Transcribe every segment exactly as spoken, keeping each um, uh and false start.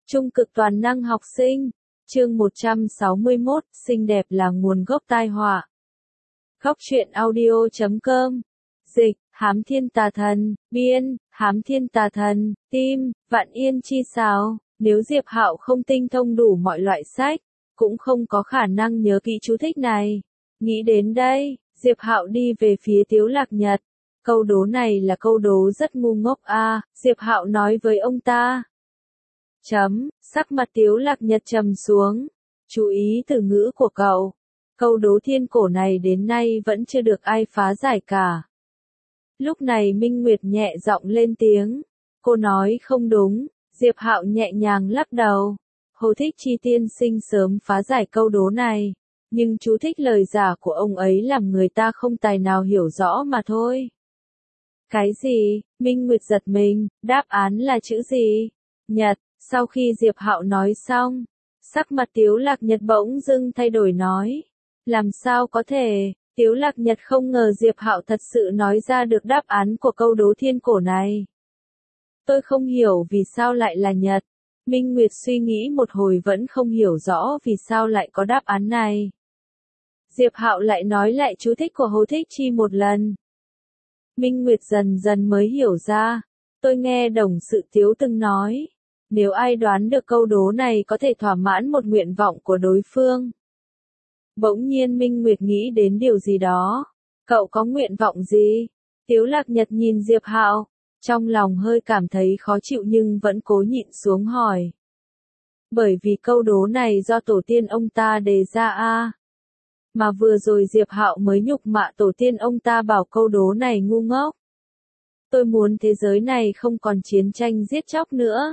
Trung cực toàn năng học sinh. Chương một trăm sáu mươi mốt, xinh đẹp là nguồn gốc tai họa. Góc truyện audio chấm com. Dịch, Hám Thiên Tà Thần, biên, Hám Thiên Tà Thần, tim, Vạn Yên Chi Sào. Nếu Diệp Hạo không tinh thông đủ mọi loại sách, cũng không có khả năng nhớ kỹ chú thích này. Nghĩ đến đây, Diệp Hạo đi về phía Tiếu Lạc Nhật. Câu đố này là câu đố rất ngu ngốc a, à, Diệp Hạo nói với ông ta. Chấm, sắc mặt Tiếu Lạc Nhật trầm xuống. Chú ý từ ngữ của cậu. Câu đố thiên cổ này đến nay vẫn chưa được ai phá giải cả. Lúc này Minh Nguyệt nhẹ giọng lên tiếng. Cô nói không đúng. Diệp Hạo nhẹ nhàng lắc đầu. Hồ Thích Chi tiên sinh sớm phá giải câu đố này. Nhưng chú thích lời giả của ông ấy làm người ta không tài nào hiểu rõ mà thôi. Cái gì? Minh Nguyệt giật mình, đáp án là chữ gì? Nhật. Sau khi Diệp Hạo nói xong, sắc mặt Tiếu Lạc Nhật bỗng dưng thay đổi nói. Làm sao có thể? Tiếu Lạc Nhật không ngờ Diệp Hạo thật sự nói ra được đáp án của câu đố thiên cổ này. Tôi không hiểu vì sao lại là Nhật. Minh Nguyệt suy nghĩ một hồi vẫn không hiểu rõ vì sao lại có đáp án này. Diệp Hạo lại nói lại chú thích của Hồ Thích Chi một lần. Minh Nguyệt dần dần mới hiểu ra. Tôi nghe đồng sự Tiếu từng nói. Nếu ai đoán được câu đố này có thể thỏa mãn một nguyện vọng của đối phương. Bỗng nhiên Minh Nguyệt nghĩ đến điều gì đó. Cậu có nguyện vọng gì? Tiếu Lạc Nhật nhìn Diệp Hạo, trong lòng hơi cảm thấy khó chịu nhưng vẫn cố nhịn xuống hỏi. Bởi vì câu đố này do tổ tiên ông ta đề ra a. Mà vừa rồi Diệp Hạo mới nhục mạ tổ tiên ông ta bảo câu đố này ngu ngốc. Tôi muốn thế giới này không còn chiến tranh giết chóc nữa.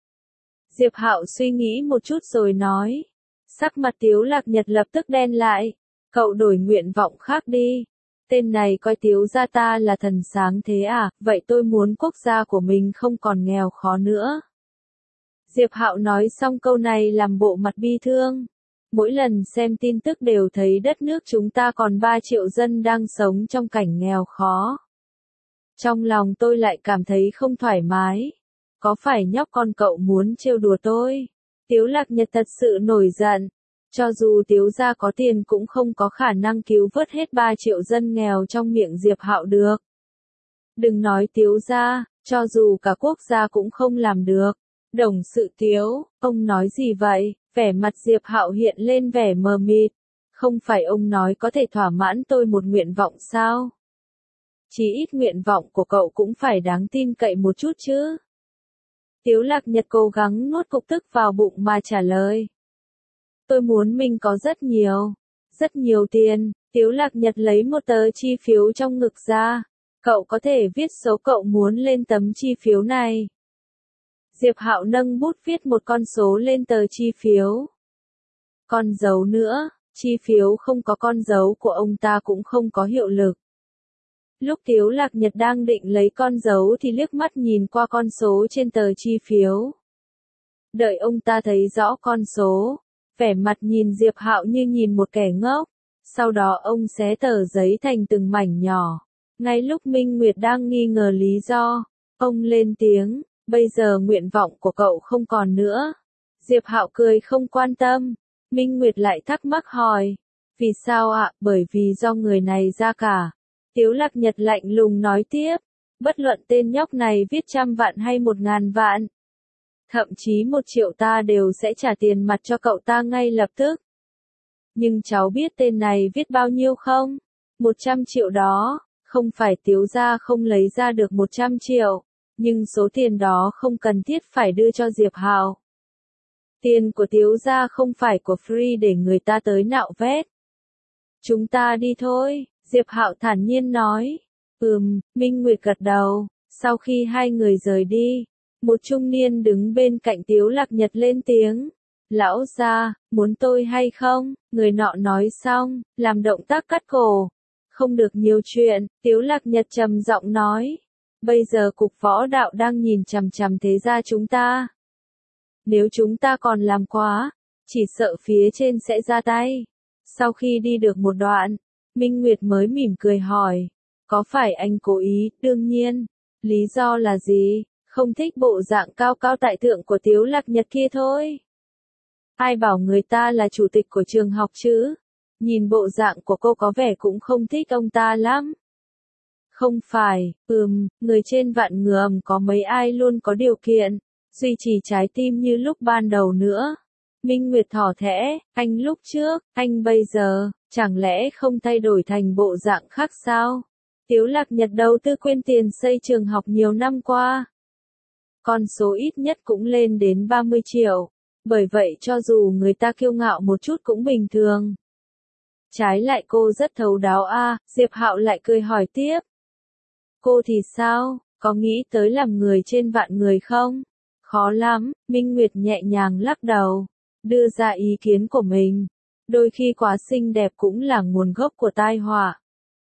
Diệp Hạo suy nghĩ một chút rồi nói. Sắc mặt Tiếu Lạc Nhật lập tức đen lại. Cậu đổi nguyện vọng khác đi. Tên này coi Tiếu gia ta là thần sáng thế à, vậy tôi muốn quốc gia của mình không còn nghèo khó nữa. Diệp Hạo nói xong câu này làm bộ mặt bi thương. Mỗi lần xem tin tức đều thấy đất nước chúng ta còn ba triệu dân đang sống trong cảnh nghèo khó. Trong lòng tôi lại cảm thấy không thoải mái. Có phải nhóc con cậu muốn trêu đùa tôi? Tiếu Lạc Nhật thật sự nổi giận. Cho dù Tiếu gia có tiền cũng không có khả năng cứu vớt hết ba triệu dân nghèo trong miệng Diệp Hạo được. Đừng nói Tiếu gia, cho dù cả quốc gia cũng không làm được. Đồng sự Tiếu, ông nói gì vậy? Vẻ mặt Diệp Hạo hiện lên vẻ mờ mịt. Không phải ông nói có thể thỏa mãn tôi một nguyện vọng sao? Chỉ ít nguyện vọng của cậu cũng phải đáng tin cậy một chút chứ. Tiếu Lạc Nhật cố gắng nuốt cục tức vào bụng mà trả lời. Tôi muốn mình có rất nhiều, rất nhiều tiền. Tiếu Lạc Nhật lấy một tờ chi phiếu trong ngực ra. Cậu có thể viết số cậu muốn lên tấm chi phiếu này. Diệp Hạo nâng bút viết một con số lên tờ chi phiếu. Con dấu nữa, chi phiếu không có con dấu của ông ta cũng không có hiệu lực. Lúc Tiếu Lạc Nhật đang định lấy con dấu thì liếc mắt nhìn qua con số trên tờ chi phiếu. Đợi ông ta thấy rõ con số, vẻ mặt nhìn Diệp Hạo như nhìn một kẻ ngốc. Sau đó ông xé tờ giấy thành từng mảnh nhỏ. Ngay lúc Minh Nguyệt đang nghi ngờ lý do, ông lên tiếng, bây giờ nguyện vọng của cậu không còn nữa. Diệp Hạo cười không quan tâm. Minh Nguyệt lại thắc mắc hỏi, vì sao ạ? Bởi vì do người này ra cả. Tiếu Lạc Nhật lạnh lùng nói tiếp, bất luận tên nhóc này viết trăm vạn hay một ngàn vạn. Thậm chí một triệu ta đều sẽ trả tiền mặt cho cậu ta ngay lập tức. Nhưng cháu biết tên này viết bao nhiêu không? Một trăm triệu đó, không phải Tiếu gia không lấy ra được một trăm triệu, nhưng số tiền đó không cần thiết phải đưa cho Diệp Hạo. Tiền của Tiếu gia không phải của free để người ta tới nạo vét. Chúng ta đi thôi. Diệp Hạo thản nhiên nói. Ừm, Minh Nguyệt gật đầu. Sau khi hai người rời đi, một trung niên đứng bên cạnh Tiếu Lạc Nhật lên tiếng. Lão gia, muốn tôi hay không? Người nọ nói xong, làm động tác cắt cổ. Không được nhiều chuyện, Tiếu Lạc Nhật trầm giọng nói. Bây giờ cục võ đạo đang nhìn chằm chằm thế gia chúng ta. Nếu chúng ta còn làm quá, chỉ sợ phía trên sẽ ra tay. Sau khi đi được một đoạn, Minh Nguyệt mới mỉm cười hỏi, có phải anh cố ý? Đương nhiên. Lý do là gì? Không thích bộ dạng cao cao tại thượng của Tiếu Lạc Nhật kia thôi. Ai bảo người ta là chủ tịch của trường học chứ? Nhìn bộ dạng của cô có vẻ cũng không thích ông ta lắm. Không phải, ừm, người trên vạn ngườm có mấy ai luôn có điều kiện, duy trì trái tim như lúc ban đầu nữa. Minh Nguyệt thỏ thẽ, anh lúc trước, anh bây giờ, chẳng lẽ không thay đổi thành bộ dạng khác sao? Tiếu Lạc Nhật đầu tư quyên tiền xây trường học nhiều năm qua. Con số ít nhất cũng lên đến ba mươi triệu. Bởi vậy cho dù người ta kiêu ngạo một chút cũng bình thường. Trái lại cô rất thấu đáo a, à, Diệp Hạo lại cười hỏi tiếp. Cô thì sao, có nghĩ tới làm người trên vạn người không? Khó lắm, Minh Nguyệt nhẹ nhàng lắc đầu, đưa ra ý kiến của mình. Đôi khi quá xinh đẹp cũng là nguồn gốc của tai họa.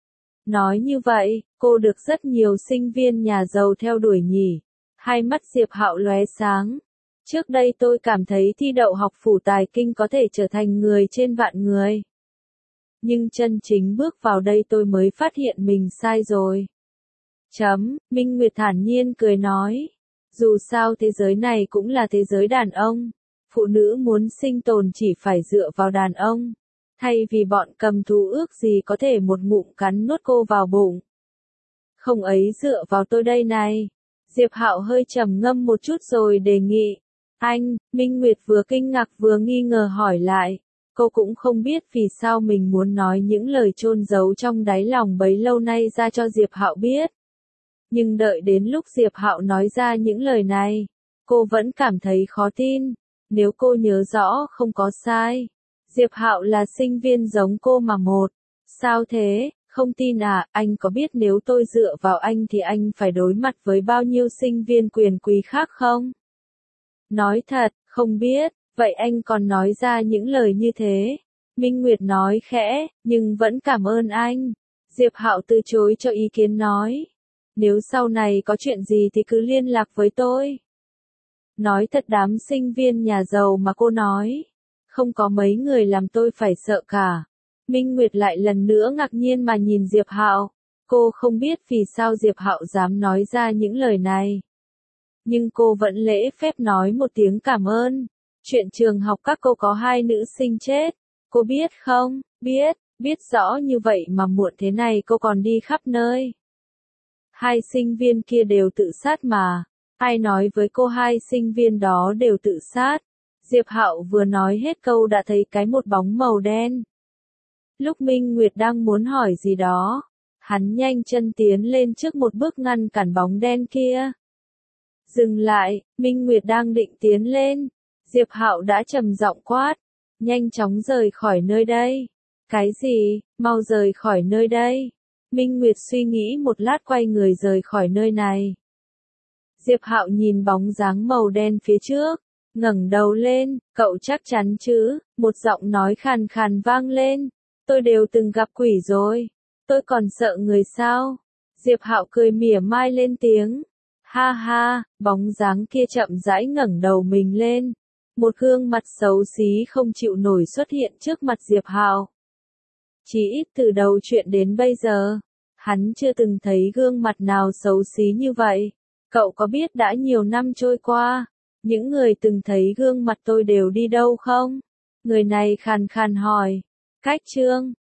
Nói như vậy, cô được rất nhiều sinh viên nhà giàu theo đuổi nhỉ. Hai mắt Diệp Hạo lóe sáng. Trước đây tôi cảm thấy thi đậu học phủ tài kinh có thể trở thành người trên vạn người. Nhưng chân chính bước vào đây tôi mới phát hiện mình sai rồi. Chấm, Minh Nguyệt thản nhiên cười nói. Dù sao thế giới này cũng là thế giới đàn ông. Phụ nữ muốn sinh tồn chỉ phải dựa vào đàn ông. Thay vì bọn cầm thú ước gì có thể một ngụm cắn nuốt cô vào bụng. Không ấy dựa vào tôi đây này. Diệp Hạo hơi trầm ngâm một chút rồi đề nghị. Anh, Minh Nguyệt vừa kinh ngạc vừa nghi ngờ hỏi lại. Cô cũng không biết vì sao mình muốn nói những lời chôn giấu trong đáy lòng bấy lâu nay ra cho Diệp Hạo biết. Nhưng đợi đến lúc Diệp Hạo nói ra những lời này, cô vẫn cảm thấy khó tin. Nếu cô nhớ rõ không có sai, Diệp Hạo là sinh viên giống cô mà một. Sao thế, không tin à, anh có biết nếu tôi dựa vào anh thì anh phải đối mặt với bao nhiêu sinh viên quyền quý khác không? Nói thật, không biết, vậy anh còn nói ra những lời như thế. Minh Nguyệt nói khẽ, nhưng vẫn cảm ơn anh. Diệp Hạo từ chối cho ý kiến nói. Nếu sau này có chuyện gì thì cứ liên lạc với tôi. Nói thật đám sinh viên nhà giàu mà cô nói. Không có mấy người làm tôi phải sợ cả. Minh Nguyệt lại lần nữa ngạc nhiên mà nhìn Diệp Hạo. Cô không biết vì sao Diệp Hạo dám nói ra những lời này. Nhưng cô vẫn lễ phép nói một tiếng cảm ơn. Chuyện trường học các cô có hai nữ sinh chết. Cô biết không? Biết, biết rõ như vậy mà muộn thế này cô còn đi khắp nơi. Hai sinh viên kia đều tự sát mà. Ai nói với cô hai sinh viên đó đều tự sát? Diệp Hạo vừa nói hết câu đã thấy cái một bóng màu đen. Lúc Minh Nguyệt đang muốn hỏi gì đó, hắn nhanh chân tiến lên trước một bước ngăn cản bóng đen kia. Dừng lại, Minh Nguyệt đang định tiến lên. Diệp Hạo đã trầm giọng quát. Nhanh chóng rời khỏi nơi đây. Cái gì, mau rời khỏi nơi đây. Minh Nguyệt suy nghĩ một lát quay người rời khỏi nơi này. Diệp Hạo nhìn bóng dáng màu đen phía trước, ngẩng đầu lên, cậu chắc chắn chứ, một giọng nói khàn khàn vang lên. Tôi đều từng gặp quỷ rồi, tôi còn sợ người sao? Diệp Hạo cười mỉa mai lên tiếng. Ha ha, bóng dáng kia chậm rãi ngẩng đầu mình lên. Một gương mặt xấu xí không chịu nổi xuất hiện trước mặt Diệp Hạo. Chỉ ít từ đầu chuyện đến bây giờ, hắn chưa từng thấy gương mặt nào xấu xí như vậy. Cậu có biết đã nhiều năm trôi qua, những người từng thấy gương mặt tôi đều đi đâu không? Người này khàn khàn hỏi. Cách Trương,